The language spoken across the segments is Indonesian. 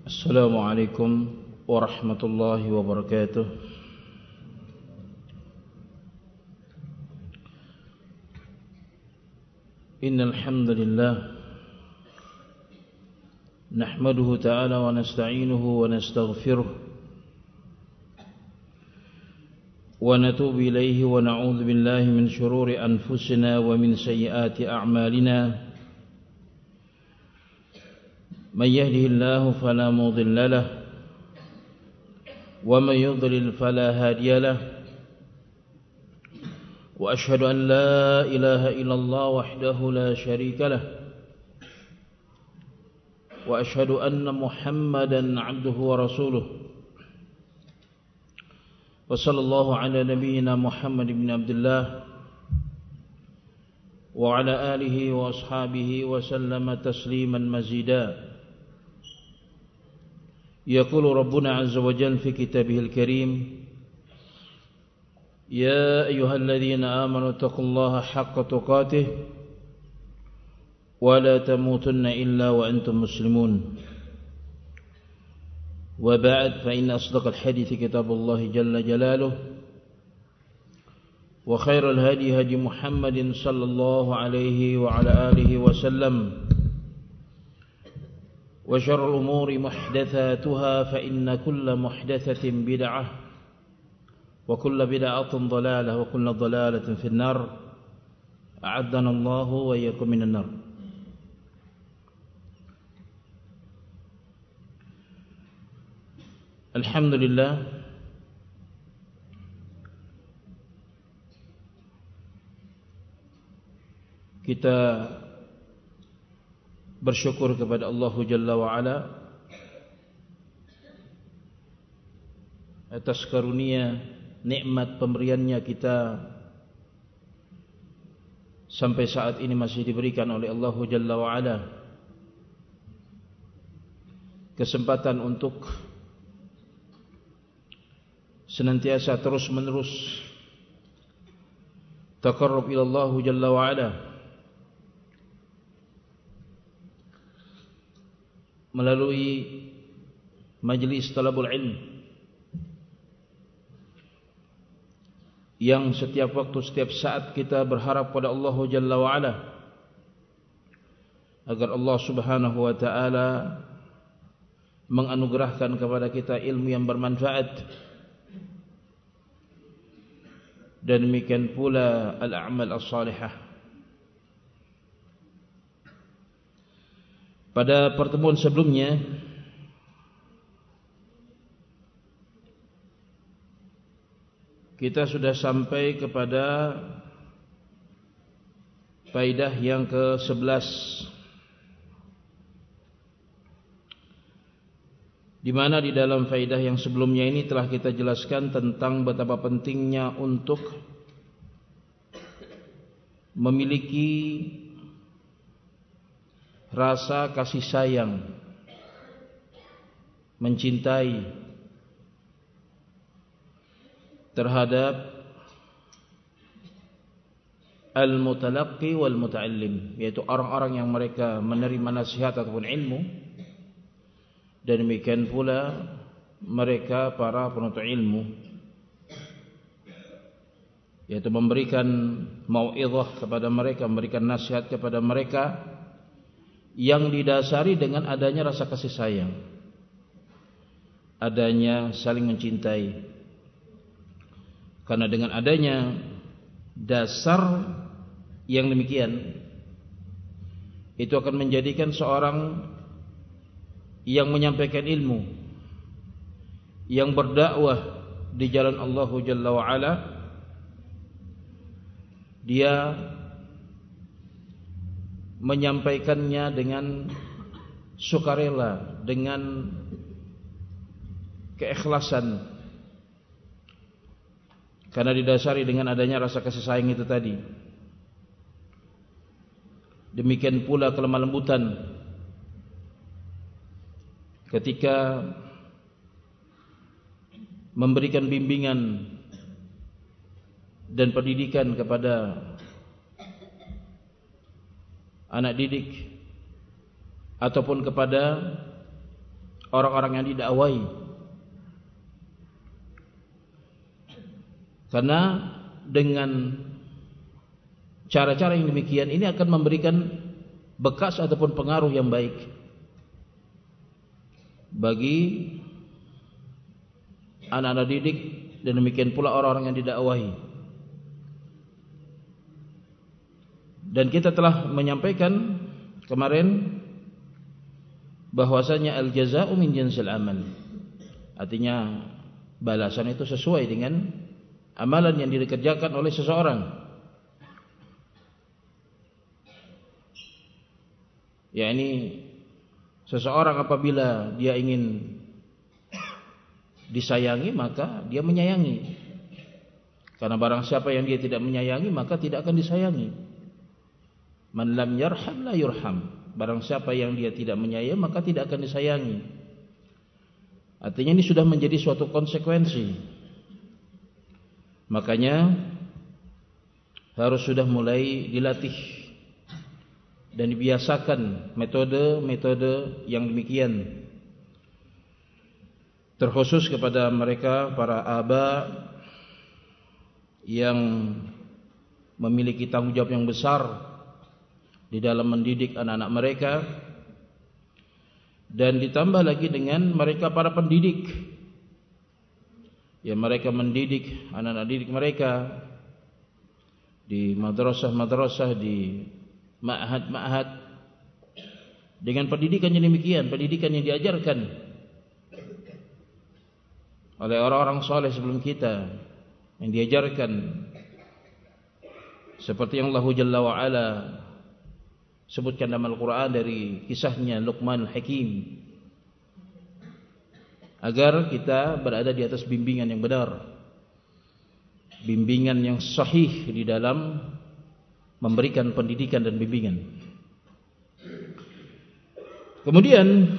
السلام عليكم ورحمة الله وبركاته. إن الحمد لله نحمده تعالى ونستعينه ونستغفره ونتوب إليه ونعوذ بالله من شرور أنفسنا ومن سيئات أعمالنا. من يهده الله فلا مضل له ومن يضلل فلا هادي له. وأشهد أن لا إله إلا الله وحده لا شريك له. وأشهد أن محمدا عبده ورسوله. وصلى الله على نبينا محمد بن عبد الله وعلى آله وأصحابه وسلم تسليما مزيدا. يقول ربنا عز وجل في كتابه الكريم: يا أيها الذين آمنوا اتقوا الله حق تقاته ولا تموتن إلا وأنتم مسلمون. وبعد، فإن أصدق الحديث كتاب الله جل جلاله، وخير الهدي هدي محمد صلى الله عليه وعلى آله وسلم. وشر الأمور محدثاتها، فإن كل محدثة بدعة وكل بدعة ضلالة وكل ضلالة في النار. أعدنا الله وإياكم من النار. Alhamdulillah, kita bersyukur kepada Allah Jalla wa'ala atas karunia nikmat pemberiannya kita sampai saat ini masih diberikan oleh Allah Jalla wa'ala kesempatan untuk senantiasa terus menerus taqarrub ila Allah Jalla wa'ala melalui majlis talabul ilm yang setiap waktu, setiap saat kita berharap pada Allah Jalla wa'ala agar Allah Subhanahu wa ta'ala menganugerahkan kepada kita ilmu yang bermanfaat, dan demikian pula al-a'mal as-salihah. Pada pertemuan sebelumnya kita sudah sampai kepada faedah yang ke-11, di mana di dalam faedah yang sebelumnya ini telah kita jelaskan tentang betapa pentingnya untuk memiliki rasa kasih sayang, mencintai terhadap al-mutalaqqi wal muta'allim, yaitu orang-orang yang mereka menerima nasihat ataupun ilmu, dan demikian pula mereka para penuntut ilmu, yaitu memberikan mau'izah kepada mereka, memberikan nasihat kepada mereka yang didasari dengan adanya rasa kasih sayang, adanya saling mencintai. Karena dengan adanya dasar yang demikian, itu akan menjadikan seorang yang menyampaikan ilmu, yang berdakwah di jalan Allah Jalla wa'ala, dia menyampaikannya dengan sukarela, dengan keikhlasan, karena didasari dengan adanya rasa kasih sayang itu tadi. Demikian pula kelemah lembutan ketika memberikan bimbingan dan pendidikan kepada anak didik ataupun kepada orang-orang yang didakwai. Karena dengan cara-cara yang demikian ini akan memberikan bekas ataupun pengaruh yang baik bagi anak-anak didik dan demikian pula orang-orang yang didakwahi. Dan kita telah menyampaikan kemarin bahwasanya al-jazaa'u min jinsil amal. Artinya balasan itu sesuai dengan amalan yang dikerjakan oleh seseorang. yakni seseorang apabila dia ingin disayangi maka dia menyayangi, karena barang siapa yang dia tidak menyayangi maka tidak akan disayangi. Man lam yarham la yurham, barang siapa yang dia tidak menyayangi maka tidak akan disayangi. Artinya ini sudah menjadi suatu konsekuensi. Makanya harus sudah mulai dilatih dan dibiasakan metode-metode yang demikian, terkhusus kepada mereka para aba yang memiliki tanggung jawab yang besar di dalam mendidik anak-anak mereka, dan ditambah lagi dengan mereka para pendidik yang mereka mendidik anak-anak didik mereka di madrasah-madrasah, di ma'had-ma'had, dengan pendidikan yang demikian, pendidikan yang diajarkan oleh orang-orang soleh sebelum kita, yang diajarkan seperti yang Allah Jalla wa'ala sebutkan dalam Al-Quran dari kisahnya Luqman Hakim, agar kita berada di atas bimbingan yang benar, bimbingan yang sahih di dalam memberikan pendidikan dan bimbingan. Kemudian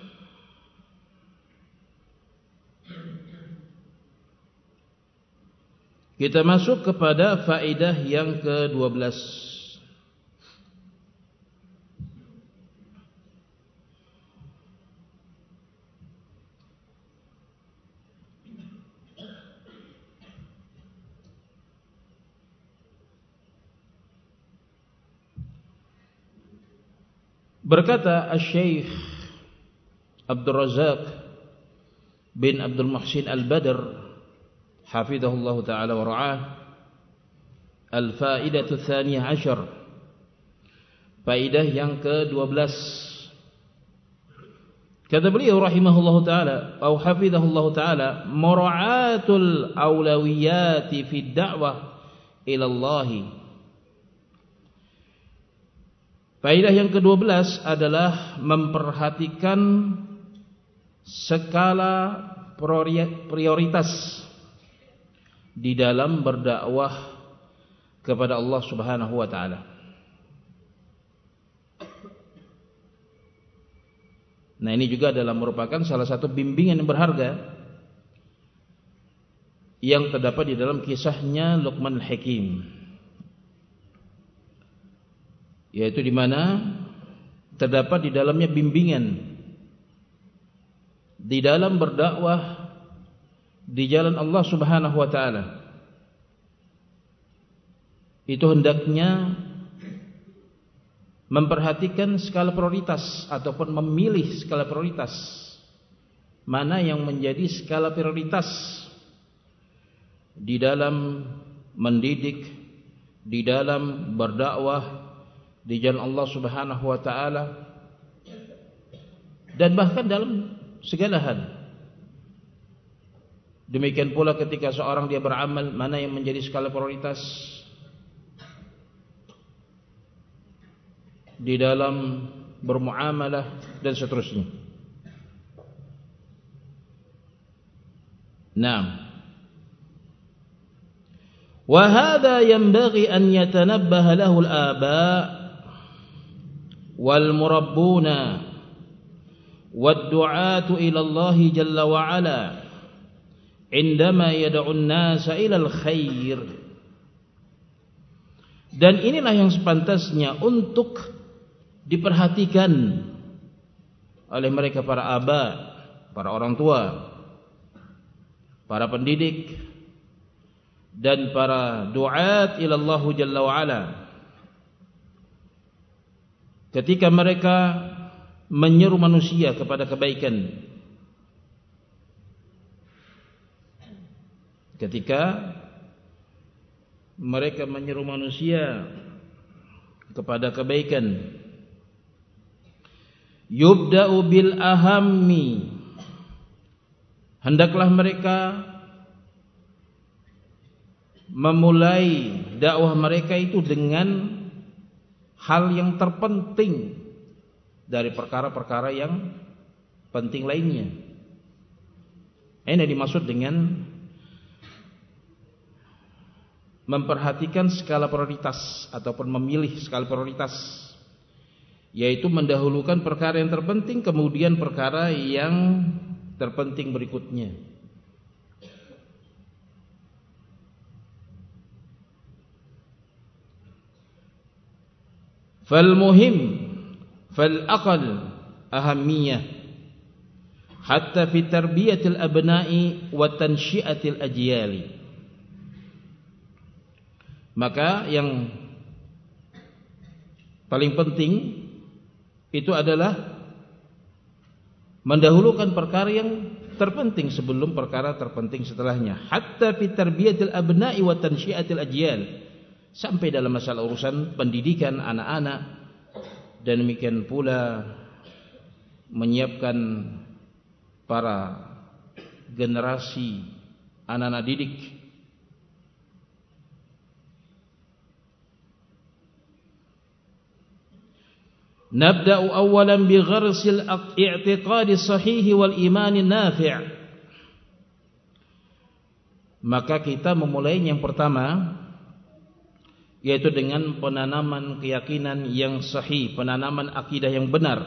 kita masuk kepada faedah yang ke-12. Berkata Asy-Syaikh Abdul Razak bin Abdul Muhsin Al-Badr hafizahullah ta'ala wa ra'ah, al-faidatu tsaniyah asyar, faidah yang ke-12. Kata beliau rahimahullah ta'ala atau hafizahullah ta'ala, mura'atul awlawiyati fi da'wah ila Allah. Faedah yang ke-12 adalah memperhatikan skala prioritas di dalam berdakwah kepada Allah Subhanahu wa taala. Nah, ini juga adalah merupakan salah satu bimbingan yang berharga yang terdapat di dalam kisahnya Luqman Hakim, yaitu di mana terdapat di dalamnya bimbingan di dalam berdakwah di jalan Allah Subhanahu wa taala. Itu hendaknya memperhatikan skala prioritas ataupun memilih skala prioritas, mana yang menjadi skala prioritas di dalam mendidik, di dalam berdakwah di jalan Allah Subhanahu wa taala, dan bahkan dalam segala hal. Demikian pula ketika seorang dia beramal, mana yang menjadi skala prioritas di dalam bermuamalah dan seterusnya. Naam. Wa hadha yanbaghi an yatanabbaha lahu al-aba' wal murabbuna wad du'atu ila Allah jalla wa ala indama yad'u an-nasa ila al-khair. Dan inilah yang sepantasnya untuk diperhatikan oleh mereka para aba, para orang tua, para pendidik, dan para duat ilallah jalla wa'ala, ketika mereka menyeru manusia kepada kebaikan, ketika mereka menyeru manusia kepada kebaikan, yubda'u bil ahammi, hendaklah mereka memulai dakwah mereka itu dengan hal yang terpenting dari perkara-perkara yang penting lainnya. Ini dimaksud dengan memperhatikan skala prioritas ataupun memilih skala prioritas, yaitu mendahulukan perkara yang terpenting kemudian perkara yang terpenting berikutnya. Fal muhim fal aqal ahammiyah hatta fi tarbiyatil abna'i wa tansyiatil ajyali. Maka yang paling penting itu adalah mendahulukan perkara yang terpenting sebelum perkara terpenting setelahnya. Hatta fi tarbiyatil abna'i wa tansyiatil ajyal, sampai dalam masalah urusan pendidikan anak-anak, dan demikian pula menyiapkan para generasi anak-anak didik. Nabda'u awalan bi gharsil i'tiqadi sahih wal iman nafi'. Maka kita memulai yang pertama, yaitu dengan penanaman keyakinan yang sahih, penanaman akidah yang benar.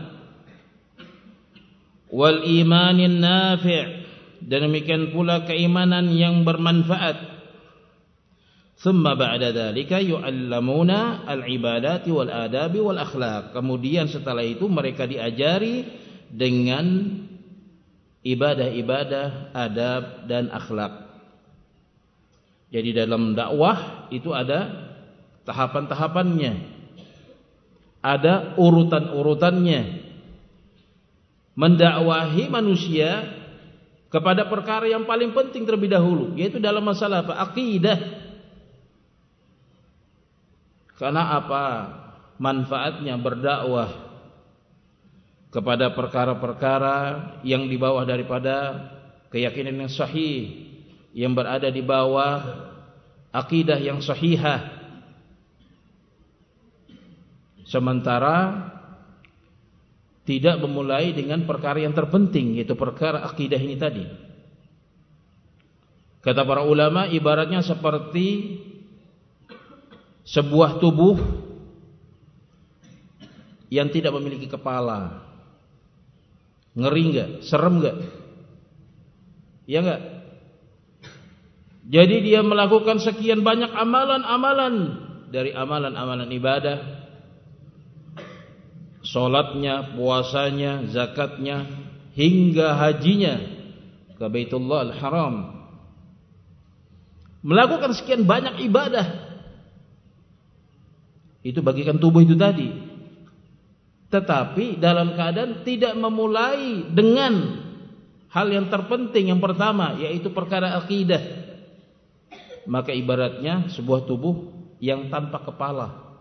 Wal iman nafi', dan demikian pula keimanan yang bermanfaat. Thumma ba'da dzalika yu'allamuna al-ibadati wal adabi wal akhlaq. Kemudian setelah itu mereka diajari dengan ibadah-ibadah, adab dan akhlak. Jadi dalam dakwah itu ada tahapan-tahapannya, ada urutan-urutannya. Mendakwahi manusia kepada perkara yang paling penting terlebih dahulu, yaitu dalam masalah apa? Akidah. Karena apa manfaatnya berdakwah kepada perkara-perkara yang di bawah daripada keyakinan yang sahih, yang berada di bawah akidah yang sahihah, sementara tidak memulai dengan perkara yang terpenting, yaitu perkara akidah ini tadi. Kata para ulama, ibaratnya seperti sebuah tubuh yang tidak memiliki kepala. Ngeri enggak? Serem enggak? Ya enggak? Jadi dia melakukan sekian banyak amalan-amalan, dari amalan-amalan ibadah, salatnya, puasanya, zakatnya, hingga hajinya ke Baitullah Al-Haram. Melakukan sekian banyak ibadah, itu bagikan tubuh itu tadi, tetapi dalam keadaan tidak memulai dengan hal yang terpenting yang pertama, yaitu perkara akidah. Maka ibaratnya sebuah tubuh yang tanpa kepala.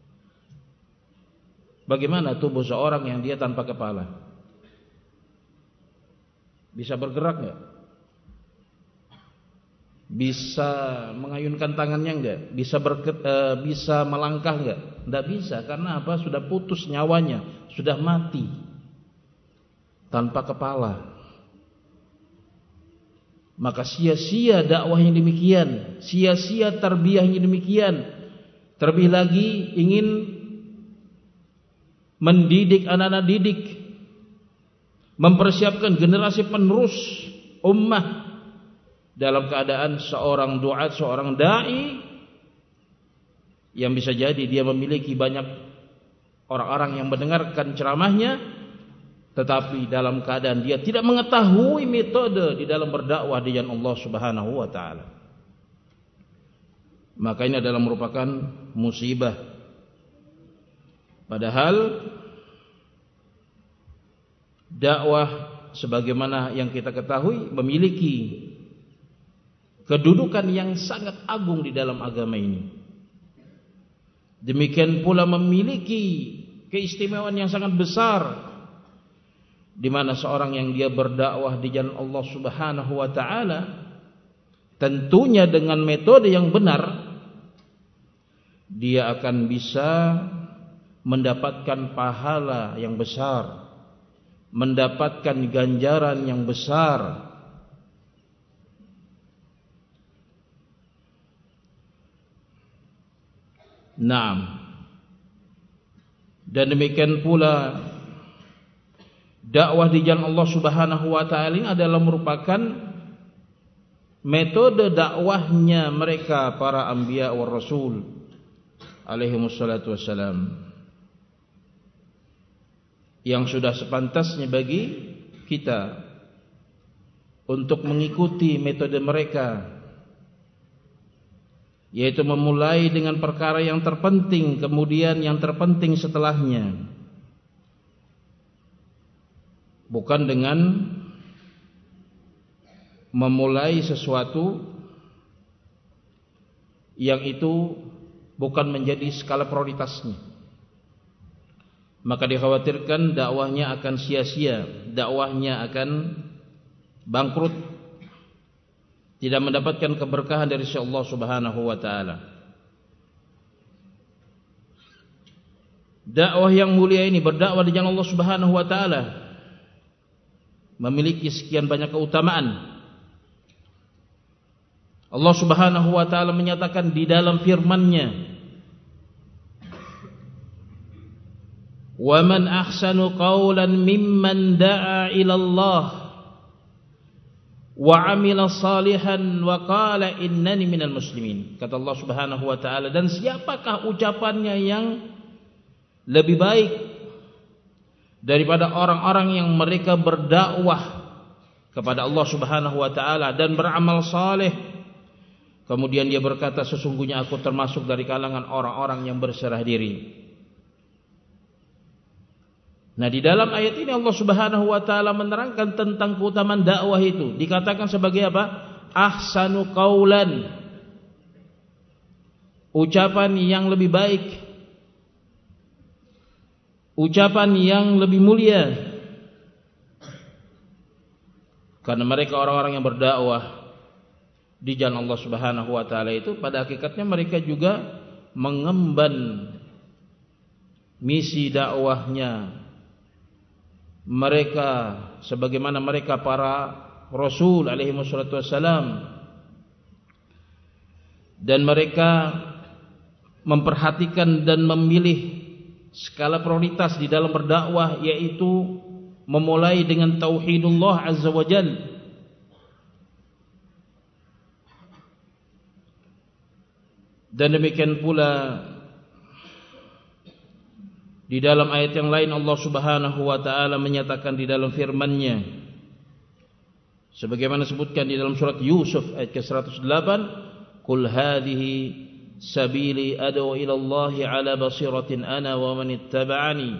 Bagaimana tubuh seorang yang dia tanpa kepala? Bisa bergerak enggak? Bisa mengayunkan tangannya enggak? Bisa melangkah enggak? Enggak bisa, karena apa? Sudah putus nyawanya, sudah mati tanpa kepala. Maka sia-sia dakwah yang demikian, sia-sia tarbiyah yang demikian. Terlebih lagi ingin mendidik anak-anak didik, mempersiapkan generasi penerus ummah, dalam keadaan seorang duat, seorang dai yang bisa jadi dia memiliki banyak orang-orang yang mendengarkan ceramahnya, tetapi dalam keadaan dia tidak mengetahui metode di dalam berdakwah di jalan Allah Subhanahu wa taala. Maka ini adalah merupakan musibah. Padahal dakwah sebagaimana yang kita ketahui memiliki kedudukan yang sangat agung di dalam agama ini. Demikian pula memiliki keistimewaan yang sangat besar, di mana seorang yang dia berdakwah di jalan Allah Subhanahu wa taala tentunya dengan metode yang benar, dia akan bisa mendapatkan pahala yang besar, mendapatkan ganjaran yang besar. Naam. Dan demikian pula dakwah di jalan Allah Subhanahu wa taala ini adalah merupakan metode dakwahnya mereka para anbiya wa rasul alaihi wassalatu wassalam, yang sudah sepantasnya bagi kita untuk mengikuti metode mereka, yaitu memulai dengan perkara yang terpenting, kemudian yang terpenting setelahnya, bukan dengan memulai sesuatu yang itu bukan menjadi skala prioritasnya. Maka dikhawatirkan dakwahnya akan sia-sia, dakwahnya akan bangkrut, tidak mendapatkan keberkahan dari Allah Subhanahu wa taala. Dakwah yang mulia ini, berdakwah di jalan Allah Subhanahu wa taala, memiliki sekian banyak keutamaan. Allah Subhanahu wa taala menyatakan di dalam firman-Nya, "Wa man ahsanu qawlan mimman da'a ila Allah wa 'amila salihan wa qala innani minal muslimin." Kata Allah Subhanahu wa taala, dan siapakah ucapannya yang lebih baik daripada orang-orang yang mereka berdakwah kepada Allah Subhanahu wa taala dan beramal saleh, kemudian dia berkata, sesungguhnya aku termasuk dari kalangan orang-orang yang berserah diri. Nah, di dalam ayat ini Allah Subhanahu wa taala menerangkan tentang keutamaan dakwah itu. Dikatakan sebagai apa? Ahsanu qaulan. Ucapan yang lebih baik. Ucapan yang lebih mulia. Karena mereka orang-orang yang berdakwah di jalan Allah Subhanahu wa taala itu pada hakikatnya mereka juga mengemban misi dakwahnya. Mereka sebagaimana mereka para rasul alaihi wassalatu wassalam, dan mereka memperhatikan dan memilih skala prioritas di dalam berdakwah, yaitu memulai dengan tauhidullah azza wa jalla, dan demikian pula di dalam ayat yang lain Allah Subhanahu wa taala menyatakan di dalam firman-Nya, sebagaimana disebutkan di dalam surat Yusuf ayat ke-108, "Qul hadhihi sabili ad'u ila Allah 'ala basiratin ana wa man ittaba'ani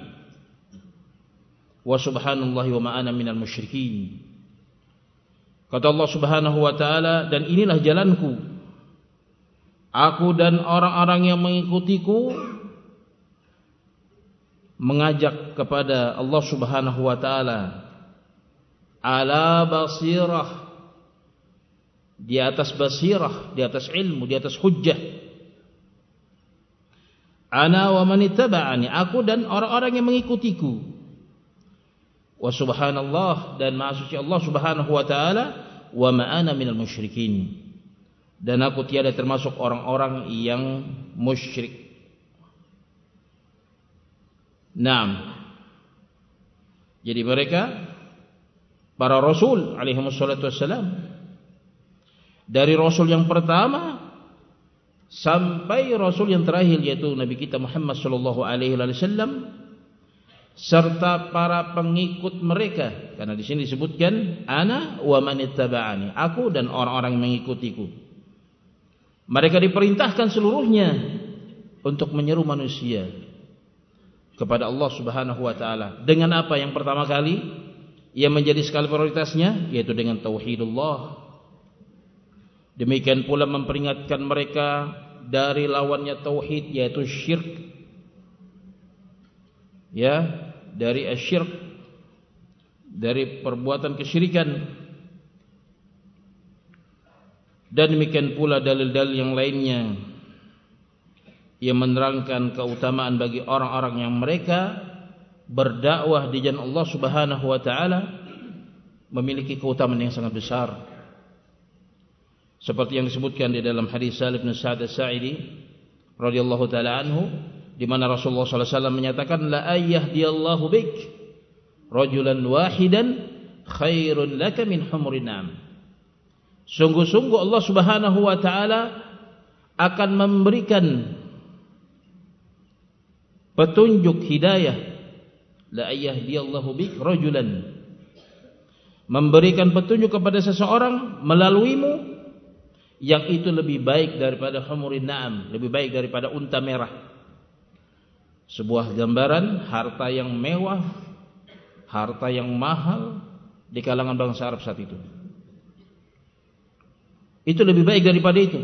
wa subhanallahi wa ma ana minal musyrikin." Kata Allah Subhanahu wa taala, dan inilah jalanku, aku dan orang-orang yang mengikutiku mengajak kepada Allah Subhanahu wa taala ala basirah, di atas basirah, di atas ilmu, di atas hujjah. Ana wa man ittaba'ani, aku dan orang-orang yang mengikutiku. Wa subhanallah, dan maha suci Allah Subhanahu wa taala, wa ma ana minal musyrikin, dan aku tiada termasuk orang-orang yang musyrik. Naam. Jadi mereka para rasul alaihi wassalatu wassalam, dari rasul yang pertama sampai rasul yang terakhir, yaitu Nabi kita Muhammad sallallahu alaihi wasallam, serta para pengikut mereka, karena di sini disebutkan ana wa man ittaba'ani, aku dan orang-orang yang mengikutiku. Mereka diperintahkan seluruhnya untuk menyeru manusia kepada Allah Subhanahu wa taala. Dengan apa yang pertama kali yang menjadi skala prioritasnya, yaitu dengan tauhidullah. Demikian pula memperingatkan mereka dari lawannya tauhid, yaitu syirk. Ya, dari asyirk, dari perbuatan kesyirikan. Dan demikian pula dalil-dalil yang lainnya yang menerangkan keutamaan bagi orang-orang yang mereka berdakwah di jalan Allah Subhanahu wa taala memiliki keutamaan yang sangat besar. Seperti yang disebutkan di dalam hadis Sahl bin Sa'd As-Sa'idi radhiyallahu taala anhu, di mana Rasulullah sallallahu alaihi wasallam menyatakan la ayyahdiyallahu bik rajulan wahidan khairun laka min humurin na'am. Sungguh-sungguh Allah Subhanahu wa taala akan memberikan petunjuk hidayah, la ayyahdiyallahu bik rajulan, memberikan petunjuk kepada seseorang melaluimu yang itu lebih baik daripada humurin na'am, lebih baik daripada unta merah. Sebuah gambaran harta yang mewah, harta yang mahal di kalangan bangsa Arab saat itu. Itu lebih baik daripada itu.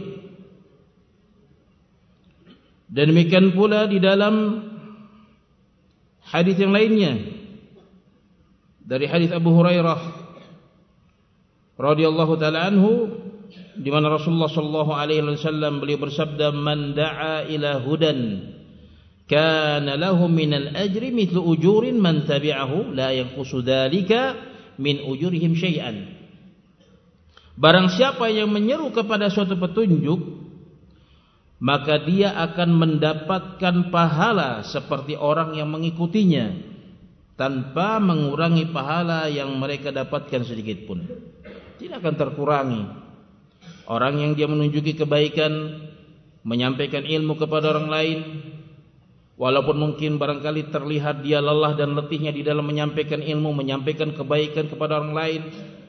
Dan demikian pula di dalam hadis yang lainnya, dari hadis Abu Hurairah radhiyallahu taala anhu, di mana Rasulullah sallallahu alaihi wasallam beliau bersabda, man da'a ila hudan kana lahu minal ajri mithlu ujurin man tabi'ahu la yanqusu dzalika min ujurihim syai'an. Barang siapa yang menyeru kepada suatu petunjuk, maka dia akan mendapatkan pahala seperti orang yang mengikutinya tanpa mengurangi pahala yang mereka dapatkan sedikit pun. Tidak akan terkurangi. Orang yang dia menunjuki kebaikan, menyampaikan ilmu kepada orang lain, walaupun mungkin barangkali terlihat dia lelah dan letihnya di dalam menyampaikan ilmu, menyampaikan kebaikan kepada orang lain,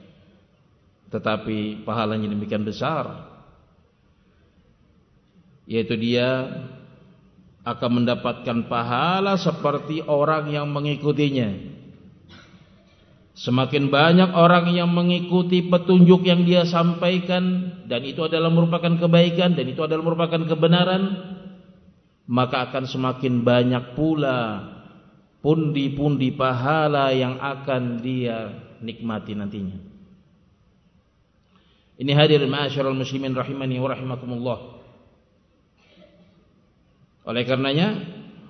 tetapi pahalanya demikian besar, yaitu dia akan mendapatkan pahala seperti orang yang mengikutinya. Semakin banyak orang yang mengikuti petunjuk yang dia sampaikan, dan itu adalah merupakan kebaikan, dan itu adalah merupakan kebenaran, maka akan semakin banyak pula pundi-pundi pahala yang akan dia nikmati nantinya. Ini hadirin ma'asyiral muslimin rahimani wa rahimakumullah. Oleh karenanya,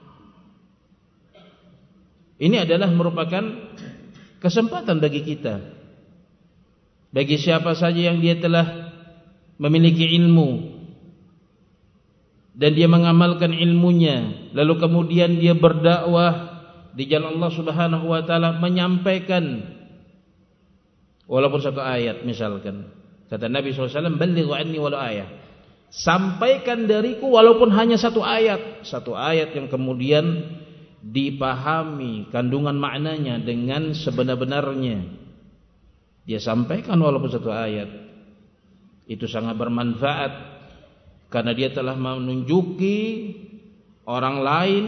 ini adalah merupakan kesempatan bagi kita, bagi siapa saja yang dia telah memiliki ilmu dan dia mengamalkan ilmunya, lalu kemudian dia berdakwah di jalan Allah Subhanahu wa taala, menyampaikan walaupun satu ayat misalkan. Kata Nabi SAW, ballighu anni walau ayat, sampaikan dariku walaupun hanya satu ayat yang kemudian dipahami kandungan maknanya dengan sebenar-benarnya. Dia sampaikan walaupun satu ayat, itu sangat bermanfaat, karena dia telah menunjuki orang lain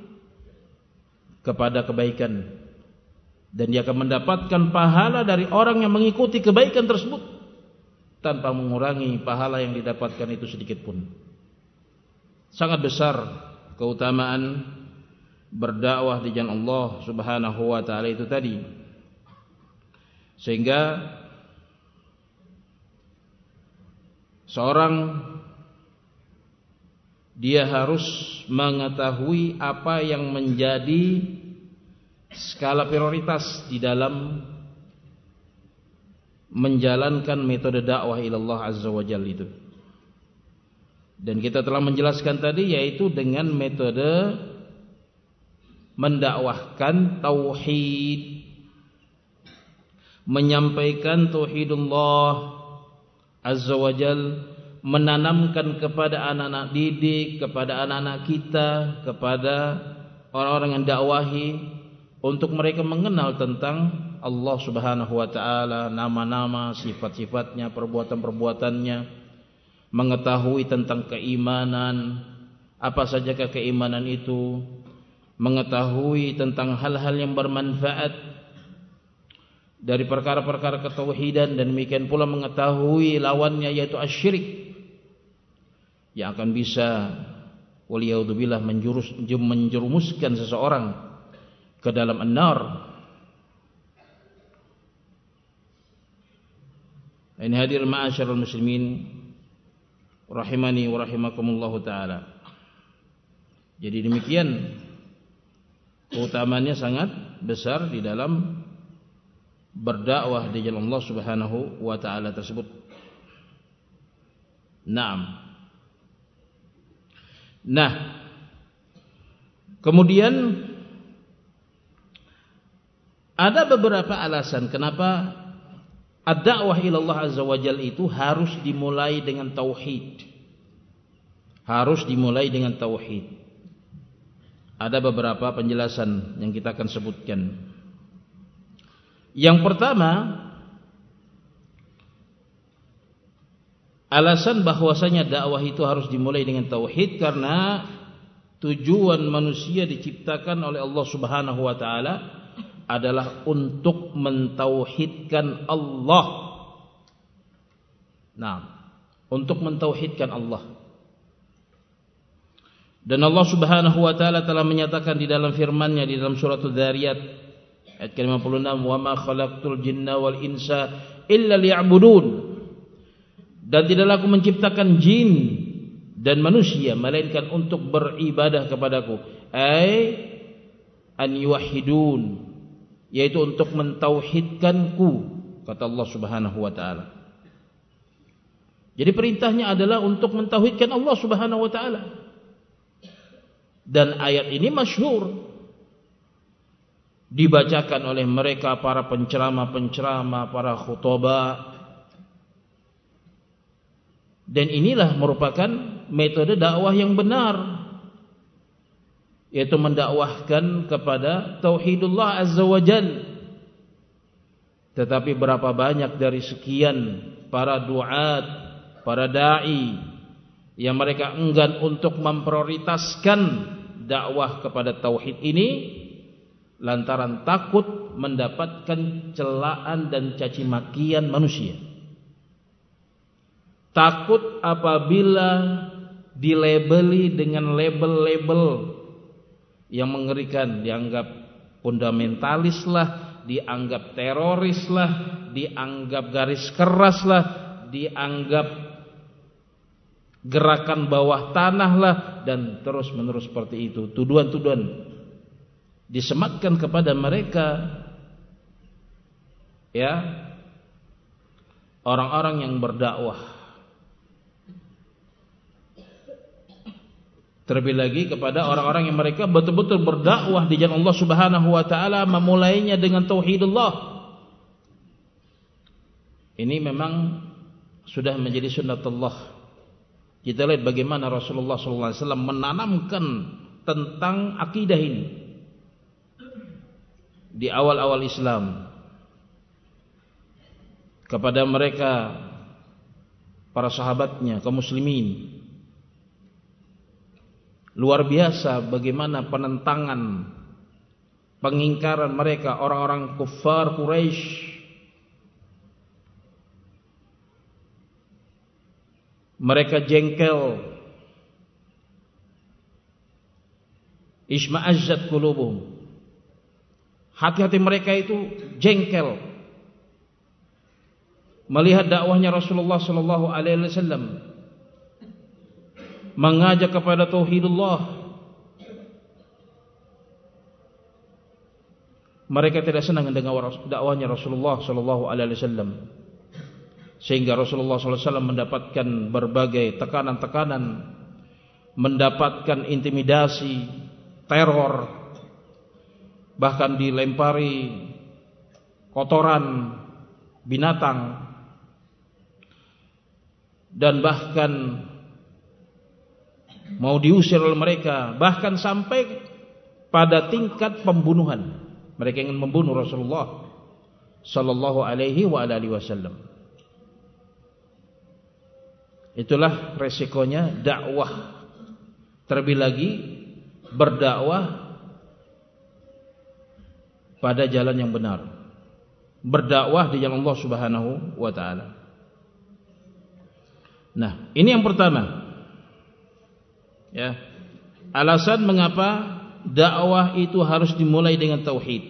kepada kebaikan, dan dia akan mendapatkan pahala dari orang yang mengikuti kebaikan tersebut tanpa mengurangi pahala yang didapatkan itu sedikit pun. Sangat besar keutamaan berdakwah di jalan Allah Subhanahu wa taala itu tadi, sehingga seorang dia harus mengetahui apa yang menjadi skala prioritas di dalam menjalankan metode dakwah ilallah azza wa jalla itu. Dan kita telah menjelaskan tadi, yaitu dengan metode mendakwahkan tauhid, menyampaikan tauhidullah azza wa jalla, menanamkan kepada anak-anak didik, kepada anak-anak kita, kepada orang-orang yang dakwahi, untuk mereka mengenal tentang Allah Subhanahu wa taala, nama-nama, sifat-sifatnya, perbuatan-perbuatannya, mengetahui tentang keimanan, apa sajakah keimanan itu, mengetahui tentang hal-hal yang bermanfaat dari perkara-perkara ketauhidan, dan demikian pula mengetahui lawannya yaitu asyirik yang akan bisa waliyadzubillah menjerumuskan seseorang ke dalam an-nar. Ini hadir ma'asyiral muslimin rahimani wa rahimakumullahu taala. Jadi demikian keutamaannya sangat besar di dalam berdakwah di jalan Allah Subhanahu wa taala tersebut. Naam. Nah, kemudian ada beberapa alasan kenapa ad-da'wah ila Allah azza wajalla itu harus dimulai dengan tauhid. Harus dimulai dengan tauhid. Ada beberapa penjelasan yang kita akan sebutkan. Yang pertama, alasan bahwasanya dakwah itu harus dimulai dengan tauhid karena tujuan manusia diciptakan oleh Allah Subhanahu wa taala adalah untuk mentauhidkan Allah. Nah, untuk mentauhidkan Allah. Dan Allah Subhanahu wa taala telah menyatakan di dalam firman-Nya di dalam surat Adz-Dzariyat ayat ke-56, "Wa ma khalaqtul jinna wal insa illa liya'budun." Dan tidaklah aku menciptakan jin dan manusia melainkan untuk beribadah kepadaku. Ai an yuwahhidun, yaitu untuk mentauhidkanku, kata Allah Subhanahu wa taala. Jadi perintahnya adalah untuk mentauhidkan Allah Subhanahu wa taala. Dan ayat ini masyhur dibacakan oleh mereka para penceramah-penceramah, para khutbah. Dan inilah merupakan metode dakwah yang benar, yaitu mendakwahkan kepada tauhidullah azza wajal. Tetapi berapa banyak dari sekian para duat, para dai yang mereka enggan untuk memprioritaskan dakwah kepada tauhid ini lantaran takut mendapatkan celaan dan caci makian manusia. Takut apabila dilabeli dengan label-label yang mengerikan, dianggap fundamentalis lah, dianggap teroris lah, dianggap garis keras lah, dianggap gerakan bawah tanah lah, dan terus menerus seperti itu. Tuduhan-tuduhan disematkan kepada mereka, ya, orang-orang yang berdakwah. Terlebih lagi kepada orang-orang yang mereka betul-betul berdakwah di jalan Allah Subhanahu wa taala, memulainya dengan tauhidullah. Ini memang sudah menjadi sunnatullah. Kita lihat bagaimana Rasulullah sallallahu alaihi wasallam menanamkan tentang akidah ini di awal-awal Islam kepada mereka, para sahabatnya, kaum muslimin. Luar biasa bagaimana penentangan, pengingkaran mereka, orang-orang kufar Quraisy. Mereka jengkel, isma'azzat qulubuhum. Hati-hati mereka itu jengkel melihat dakwahnya Rasulullah sallallahu alaihi wasallam mengajak kepada tauhidullah. Mereka tidak senang dengan dakwahnya Rasulullah sallallahu alaihi wasallam, sehingga Rasulullah sallallahu alaihi wasallam mendapatkan berbagai tekanan-tekanan, mendapatkan intimidasi, teror, bahkan dilempari kotoran binatang, dan bahkan mau diusir oleh mereka, bahkan sampai pada tingkat pembunuhan. Mereka ingin membunuh Rasulullah sallallahu alaihi wa alihi wasallam. Itulah resikonya dakwah. Terlebih lagi berdakwah pada jalan yang benar. Berdakwah di jalan Allah Subhanahu wa taala. Nah, ini yang pertama. Ya. Alasan mengapa dakwah itu harus dimulai dengan tauhid.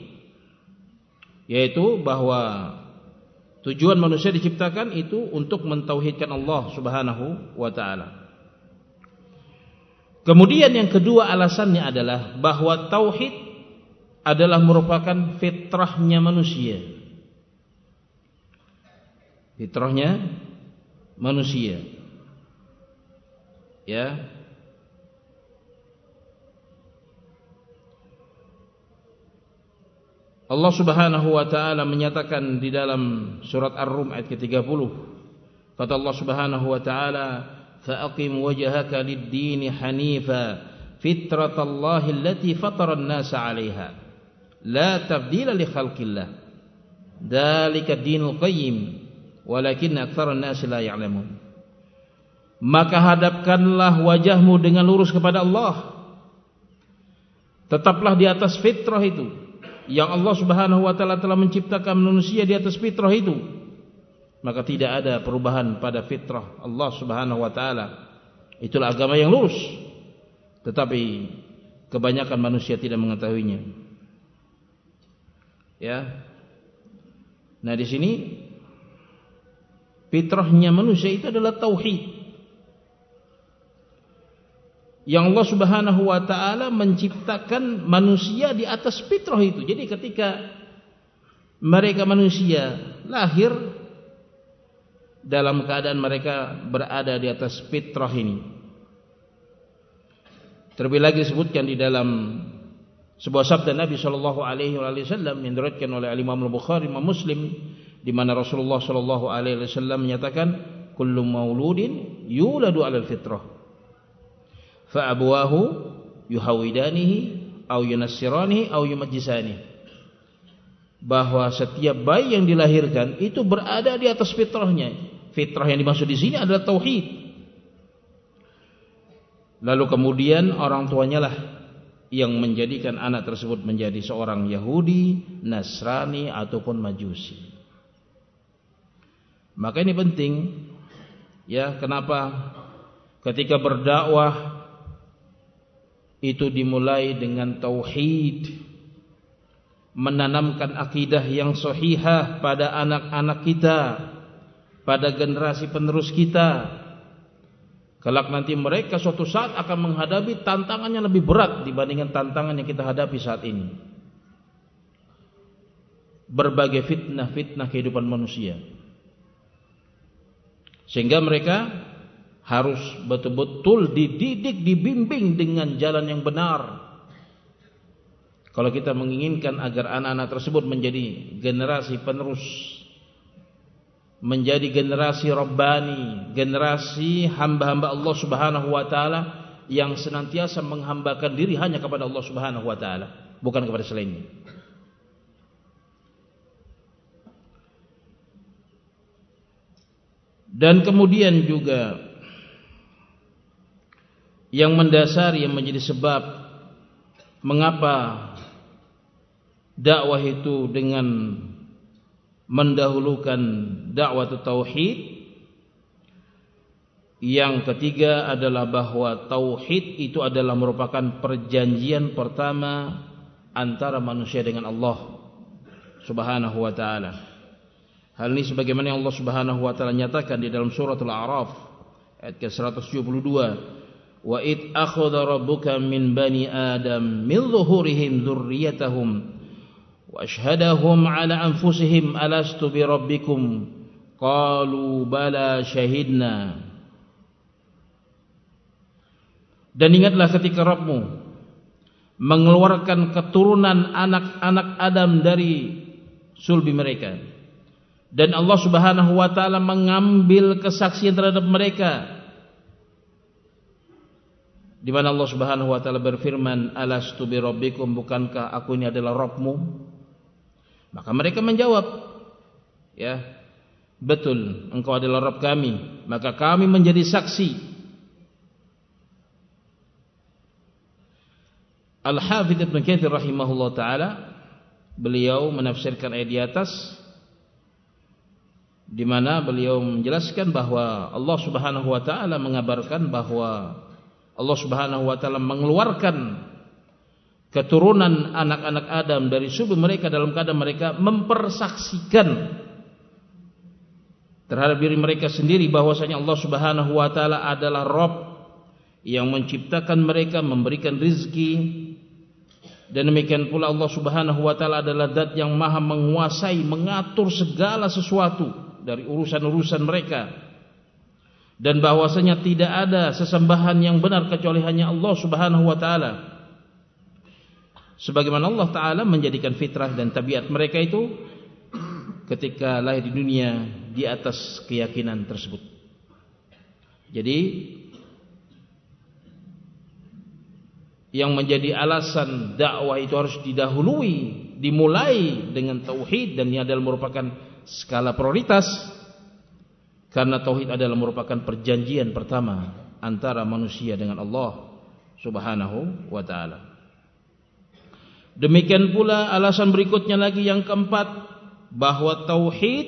Yaitu bahwa tujuan manusia diciptakan itu untuk mentauhidkan Allah Subhanahu wa taala. Kemudian yang kedua alasannya adalah bahwa tauhid adalah merupakan fitrahnya manusia. Fitrahnya manusia. Ya. Allah Subhanahu wa taala menyatakan di dalam surat Ar-Rum ayat ke-30. Kata Allah Subhanahu wa taala, "Fa'aqim wajhaka lid-dini hanifa, fitratallahi allati fatara an-nasa 'alaiha, la tabdila li khalqillah. Dzalika ad-dinul qayyim, walakin aktsaran nasi la ya'lamun." Maka hadapkanlah wajahmu dengan lurus kepada Allah. Tetaplah di atas fitrah itu yang Allah Subhanahu wa taala telah menciptakan manusia di atas fitrah itu. Maka tidak ada perubahan pada fitrah Allah Subhanahu wa taala. Itulah agama yang lurus. Tetapi kebanyakan manusia tidak mengetahuinya. Ya. Nah, di sini fitrahnya manusia itu adalah tauhid. Yang Allah Subhanahu wa taala menciptakan manusia di atas fitrah itu. Jadi ketika mereka manusia lahir dalam keadaan mereka berada di atas fitrah ini. Terlebih lagi disebutkan di dalam sebuah sabda Nabi sallallahu alaihi wasallam yang diriwayatkan oleh Imam Al-Bukhari, Imam Muslim, di mana Rasulullah sallallahu alaihi wasallam menyatakan, "Kullu mauludin yuladu 'alal fitrah. Fa'abuwahu yuhawidanihi au yunassiranihi au yumajjisanihi." Bahwa setiap bayi yang dilahirkan itu berada di atas fitrahnya. Fitrah yang dimaksud di sini adalah tauhid. Lalu kemudian orang tuanya lah yang menjadikan anak tersebut menjadi seorang Yahudi, Nasrani ataupun Majusi. Maka ini penting, ya, kenapa ketika berdakwah itu dimulai dengan tauhid, menanamkan akidah yang sahihah pada anak-anak kita, pada generasi penerus kita. Kelak nanti mereka suatu saat akan menghadapi tantangan yang lebih berat dibandingkan tantangan yang kita hadapi saat ini. Berbagai fitnah-fitnah kehidupan manusia. Sehingga mereka harus betul-betul dididik, dibimbing dengan jalan yang benar. Kalau kita menginginkan agar anak-anak tersebut menjadi generasi penerus, menjadi generasi Rabbani, generasi hamba-hamba Allah Subhanahu wa taala yang senantiasa menghambakan diri hanya kepada Allah Subhanahu wa taala, bukan kepada selainnya. Dan kemudian juga yang mendasari, yang menjadi sebab mengapa dakwah itu dengan mendahulukan dakwah tauhid. Yang ketiga adalah bahwa tauhid itu adalah merupakan perjanjian pertama antara manusia dengan Allah Subhanahu wa taala. Hal ini sebagaimana yang Allah Subhanahu wa taala nyatakan di dalam suratul A'raf ayat ke-172. Wa id akhadha rabbuka min bani adam min zuhurihim dzurriyyatahum wa ashhadahum ala anfusihim alastu bi rabbikum qalu bala syahidna. Dan ingatlah ketika Rabbmu mengeluarkan keturunan anak-anak Adam dari sulbi mereka, dan Allah Subhanahu wa taala mengambil kesaksian terhadap mereka, di mana Allah Subhanahu wa taala berfirman, alastu bi rabbikum, bukankah aku ini adalah Rabbmu? Maka mereka menjawab, ya, betul, engkau adalah Rabb kami, maka kami menjadi saksi. Al-Hafidz Ibnu Katsir rahimahullah taala, beliau menafsirkan ayat di atas, di mana beliau menjelaskan bahwa Allah Subhanahu wa taala mengabarkan bahwa Allah Subhanahu wa taala mengeluarkan keturunan anak-anak Adam dari subur mereka dalam keadaan mereka mempersaksikan terhadap diri mereka sendiri bahwasanya Allah Subhanahu wa taala adalah Rabb yang menciptakan mereka, memberikan rizki, dan demikian pula Allah Subhanahu wa taala adalah zat yang maha menguasai, mengatur segala sesuatu dari urusan-urusan mereka, dan bahwasanya tidak ada sesembahan yang benar kecuali hanya Allah Subhanahu wa taala. Sebagaimana Allah Ta'ala menjadikan fitrah dan tabiat mereka itu ketika lahir di dunia di atas keyakinan tersebut. Jadi yang menjadi alasan dakwah itu harus didahului, dimulai dengan tauhid, dan ini adalah merupakan skala prioritas, karena tauhid adalah merupakan perjanjian pertama antara manusia dengan Allah Subhanahu wa Ta'ala. Demikian pula alasan berikutnya lagi yang keempat, bahwa tauhid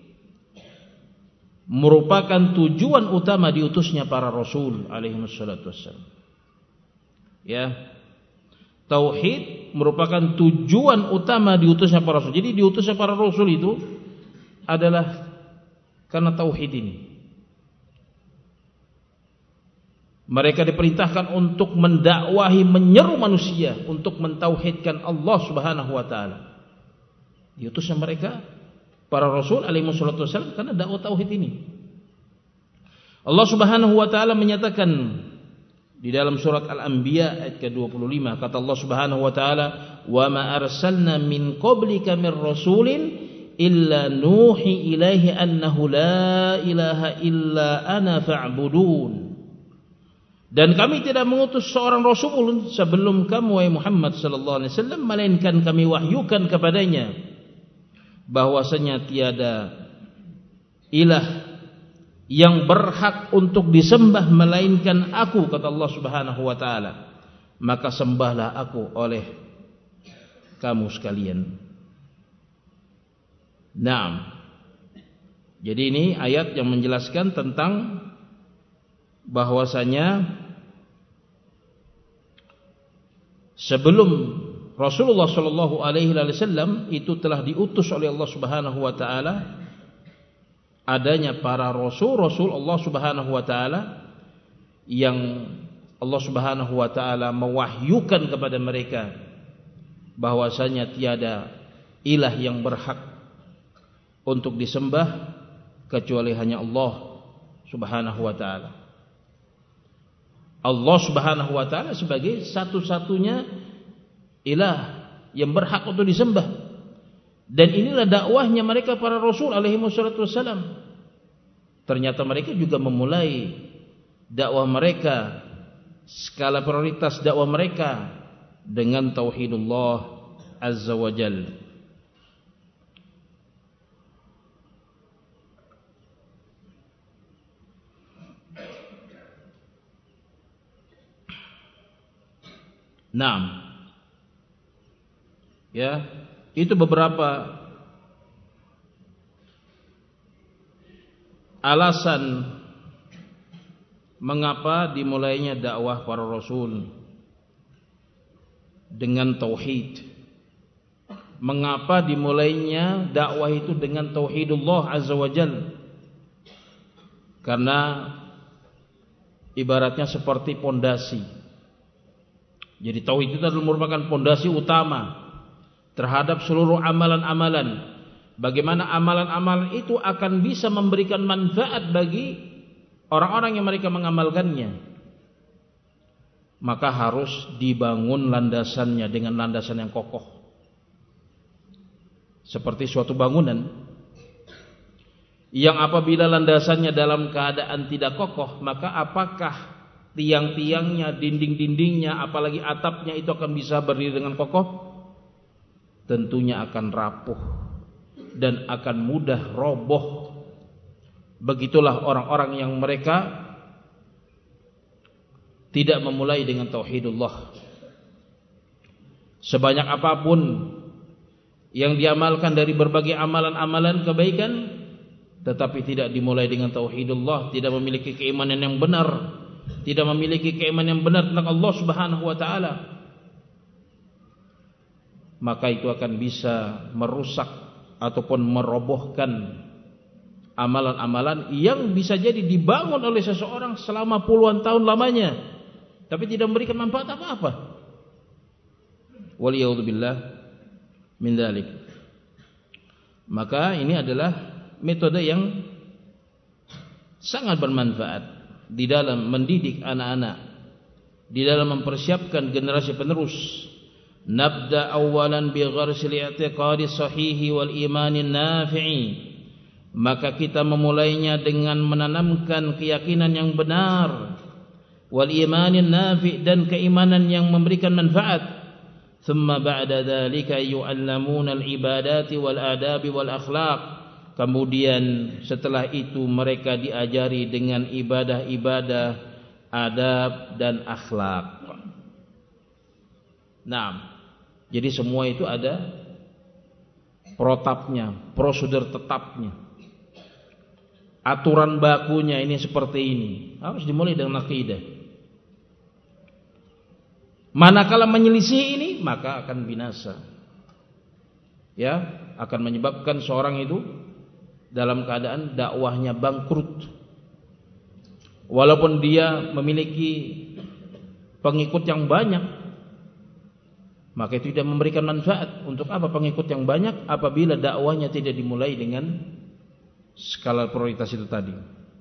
merupakan tujuan utama diutusnya para rasul alaihi wassalatu wassalam. Ya, tauhid merupakan tujuan utama diutusnya para rasul. Jadi diutusnya para rasul itu adalah karena tauhid ini. Mereka diperintahkan untuk mendakwahi, menyeru manusia untuk mentauhidkan Allah Subhanahu wa taala. Diutusnya mereka para rasul alaihi wassalatu wassalam karena dakwah tauhid ini. Allah Subhanahu wa taala menyatakan di dalam surat Al-Anbiya ayat ke-25, kata Allah Subhanahu wa taala, "Wa ma arsalna min qablika mir rasulin illa nuhi ilaihi annahu la ilaha illa ana fa'budun." Dan kami tidak mengutus seorang rasul sebelum kamu, wahai Muhammad sallallahu alaihi wasallam, melainkan kami wahyukan kepadanya bahwasanya tiada ilah yang berhak untuk disembah melainkan aku, kata Allah Subhanahu wa taala. Maka sembahlah aku oleh kamu sekalian. Naam. Jadi ini ayat yang menjelaskan tentang bahwasanya sebelum Rasulullah sallallahu alaihi wasallam itu telah diutus oleh Allah Subhanahu wa taala adanya para rasul Allah Subhanahu wa taala yang Allah Subhanahu wa taala mewahyukan kepada mereka bahwasanya tiada ilah yang berhak untuk disembah kecuali hanya Allah Subhanahu wa taala. Allah Subhanahu wa taala sebagai satu-satunya ilah yang berhak untuk disembah. Dan inilah dakwahnya mereka para rasul alaihi wassalatu wassalam. Ternyata mereka juga memulai dakwah mereka, skala prioritas dakwah mereka dengan tauhidullah azza wa jalla. Naam. Ya, itu beberapa alasan mengapa dimulainya dakwah para rasul dengan tauhid. Mengapa dimulainya dakwah itu dengan tauhidullah azza wa jalla? Karena ibaratnya seperti pondasi. Jadi tauhid itu adalah merupakan pondasi utama terhadap seluruh amalan-amalan. Bagaimana amalan-amalan itu akan bisa memberikan manfaat bagi orang-orang yang mereka mengamalkannya. Maka harus dibangun landasannya dengan landasan yang kokoh. Seperti suatu bangunan yang apabila landasannya dalam keadaan tidak kokoh, maka apakah tiang-tiangnya, dinding-dindingnya, apalagi atapnya itu akan bisa berdiri dengan kokoh? tentunya akan rapuh dan akan mudah roboh. Begitulah orang-orang yang mereka tidak memulai dengan tauhidullah. Sebanyak apapun yang diamalkan dari berbagai amalan-amalan kebaikan, tetapi tidak dimulai dengan tauhidullah, tidak memiliki keimanan yang benar, tidak memiliki keimanan yang benar tentang Allah Subhanahu wa taala, maka itu akan bisa merusak ataupun merobohkan amalan-amalan yang bisa jadi dibangun oleh seseorang selama puluhan tahun lamanya, tapi tidak memberikan manfaat apa-apa. Waliyadzubillah min dzalik. Maka ini adalah metode yang sangat bermanfaat di dalam mendidik anak-anak, di dalam mempersiapkan generasi penerus. Nabda awalan bi gharsil i'tiqadi sahihi wal imanin nafi'i. Maka kita memulainya dengan menanamkan keyakinan yang benar, wal imanin nafi', dan keimanan yang memberikan manfaat. Thumma ba'da dzalika yu'allamuna al-ibadati wal adabi wal akhlaq. Kemudian setelah itu mereka diajari dengan ibadah-ibadah, adab dan akhlak. Nah, jadi semua itu ada protapnya, prosedur tetapnya, aturan bakunya. Ini seperti ini, harus dimulai dengan akidah. Manakala menyelisih ini, maka akan binasa. Ya, akan menyebabkan seorang itu dalam keadaan dakwahnya bangkrut. Walaupun dia memiliki pengikut yang banyak, maka itu tidak memberikan manfaat. Untuk apa pengikut yang banyak apabila dakwahnya tidak dimulai dengan skala prioritas itu tadi.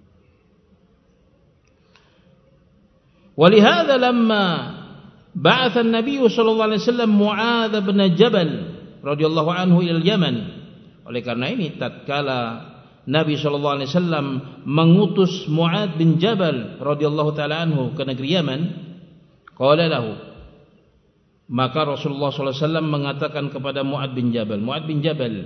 Walihada lamma ba'atha an-nabiy sallallahu alaihi wasallam Mu'adz bin Jabal radhiyallahu anhu ila al-Yaman. Oleh karena ini tatkala Nabi sallallahu alaihi wasallam mengutus Mu'adz bin Jabal radhiyallahu taala anhu ke negeri Yaman, qala lahu, maka Rasulullah sallallahu alaihi wasallam mengatakan kepada Mu'adz bin Jabal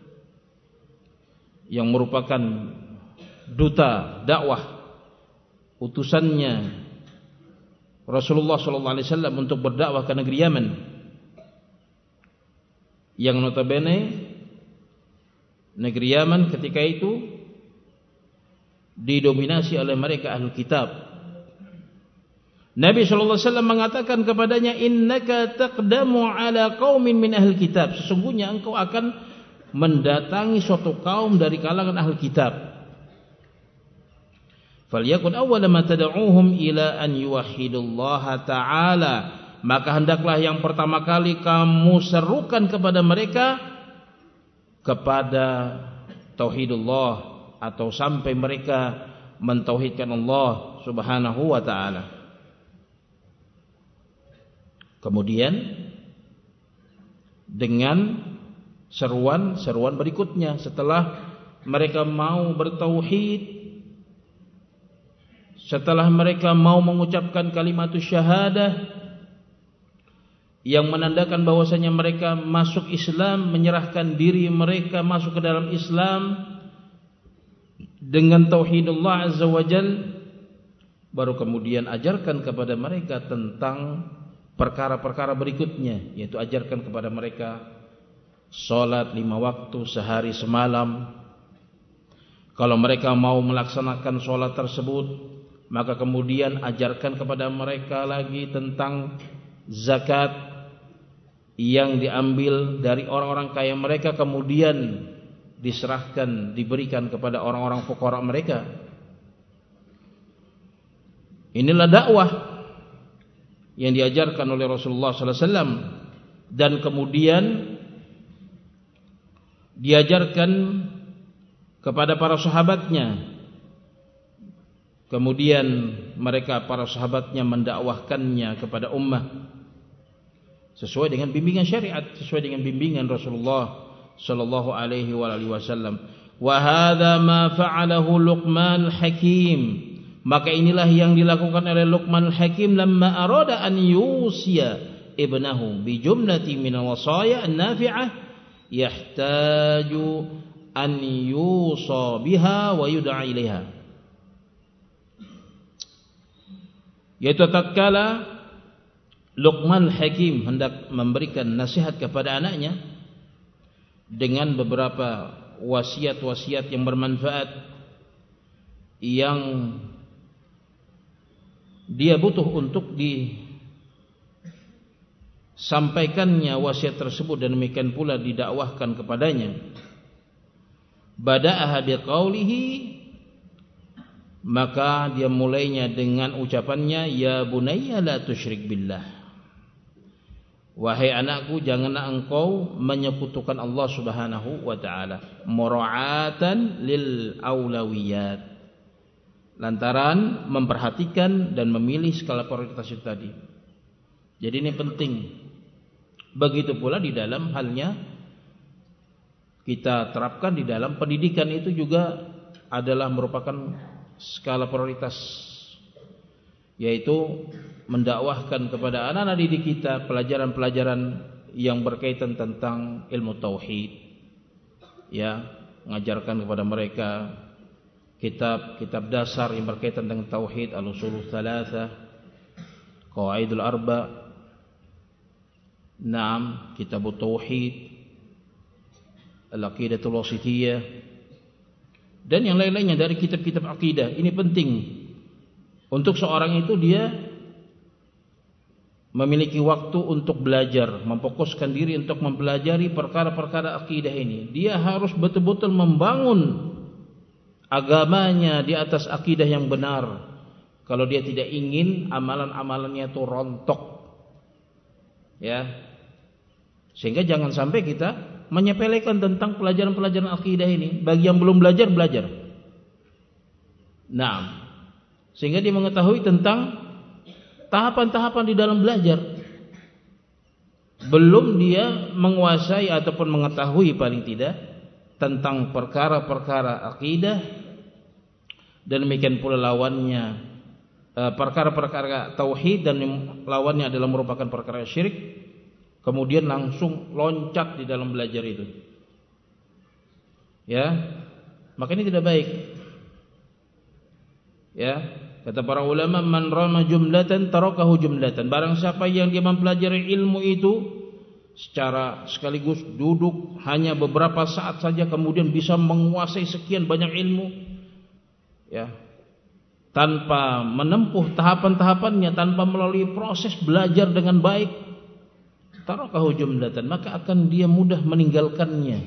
yang merupakan duta dakwah, utusannya Rasulullah sallallahu alaihi wasallam untuk berdakwah ke negeri Yaman, yang notabene negeri Yaman ketika itu didominasi oleh mereka Ahlul Kitab. Nabi sallallahu alaihi wasallam mengatakan kepadanya, innaka taqdamu ala qaumin min Ahlul Kitab. Sesungguhnya engkau akan mendatangi suatu kaum dari kalangan Ahlul Kitab. Falyakun awwala ma tad'uuhum ila an yuwahhidullaha ta'ala. Maka hendaklah yang pertama kali kamu serukan kepada mereka kepada tauhidullah, atau sampai mereka mentauhidkan Allah Subhanahu wa taala. Kemudian dengan seruan-seruan berikutnya, setelah mereka mau bertauhid, setelah mereka mau mengucapkan kalimatus syahadah yang menandakan bahwasanya mereka masuk Islam, menyerahkan diri mereka masuk ke dalam Islam dengan tauhidullah azza wajal, baru kemudian ajarkan kepada mereka tentang perkara-perkara berikutnya, yaitu ajarkan kepada mereka salat 5 waktu sehari semalam. Kalau mereka mau melaksanakan salat tersebut, maka kemudian ajarkan kepada mereka lagi tentang zakat yang diambil dari orang-orang kaya mereka, kemudian diserahkan, diberikan kepada orang-orang fuqara mereka. Inilah dakwah yang diajarkan oleh Rasulullah sallallahu alaihi wasallam, dan kemudian diajarkan kepada para sahabatnya. Kemudian mereka, para sahabatnya, mendakwahkannya kepada ummah sesuai dengan bimbingan syariat, sesuai dengan bimbingan Rasulullah sallallahu alaihi wasallam. Wa hadza ma fa'alahu Luqman al-Hakim. Maka inilah yang dilakukan oleh Luqman al-Hakim lamma arada an yusiya ibnahu bi jumlati min al-wasaya an-nafi'ah yahtaju an yusa biha wa yud'a ilaiha. Yaitu tatkala Luqman Hakim hendak memberikan nasihat kepada anaknya dengan beberapa wasiat-wasiat yang bermanfaat, yang dia butuh untuk disampaikannya wasiat tersebut, dan demikian pula didakwahkan kepadanya. Bada'aha biqaulihi, maka dia mulainya dengan ucapannya, ya bunayya la tusyrik billah, wahai anakku, janganlah engkau menyekutukan Allah Subhanahu wa taala, mura'atan lil aulawiyat, lantaran memperhatikan dan memilih skala prioritas itu tadi. Jadi ini penting. Begitu pula di dalam halnya kita terapkan di dalam pendidikan, itu juga adalah merupakan skala prioritas, yaitu mendakwahkan kepada anak-anak didik kita pelajaran-pelajaran yang berkaitan tentang ilmu tauhid, ya, mengajarkan kepada mereka kitab-kitab dasar yang berkaitan dengan tauhid, al-usulul tsalatsah, qawaidul arba', naam, kitabut tauhid, al-aqidatul wasithiyah, dan yang lain-lainnya dari kitab-kitab akidah. Ini penting untuk seorang itu, dia memiliki waktu untuk belajar, memfokuskan diri untuk mempelajari perkara-perkara akidah ini. Dia harus betul-betul membangun agamanya di atas akidah yang benar. Kalau dia tidak ingin amalan-amalannya itu rontok, ya, sehingga jangan sampai kita menyepelekan tentang pelajaran-pelajaran akidah ini. Bagi yang belum belajar, belajar. Nah, sehingga dia mengetahui tentang tahapan-tahapan di dalam belajar. Belum dia menguasai ataupun mengetahui paling tidak tentang perkara-perkara akidah, dan demikian pula lawannya, perkara-perkara tauhid, dan lawannya adalah merupakan perkara syirik, kemudian langsung loncat di dalam belajar itu, ya, maka ini tidak baik, ya. Kata para ulama, man rama jumlatan tarakahu jumlatan. Barang siapa yang dia mempelajari ilmu itu secara sekaligus, duduk hanya beberapa saat saja, kemudian bisa menguasai sekian banyak ilmu, ya, tanpa menempuh tahapan-tahapannya, tanpa melalui proses belajar dengan baik, tarakahu jumlatan, maka akan dia mudah meninggalkannya.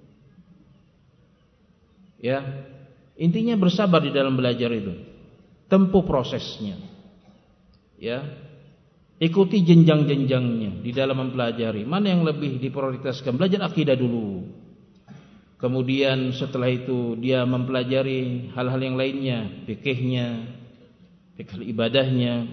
Ya, intinya bersabar di dalam belajar itu. Tempuh prosesnya, ya, ikuti jenjang-jenjangnya di dalam mempelajari. Mana yang lebih diprioritaskan? Belajar akidah dulu, kemudian setelah itu dia mempelajari hal-hal yang lainnya, fikihnya, fikih ibadahnya,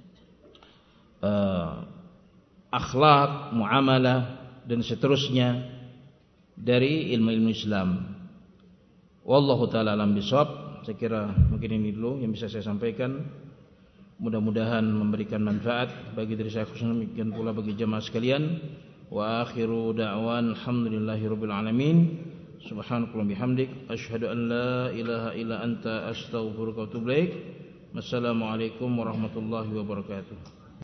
akhlak, muamalah, dan seterusnya dari ilmu-ilmu Islam. Wallahu ta'ala alam bisawab. Saya kira mungkin ini dulu yang bisa saya sampaikan. Mudah-mudahan memberikan manfaat bagi diri saya khususnya, demikian pula bagi jemaah sekalian. Wa akhiru da'wan alhamdulillahirabbil alamin. Subhanakallahumma bihamdik asyhadu an la ilaha illa anta astaghfiruka wa atubu ilaik. Wassalamualaikum warahmatullahi wabarakatuh.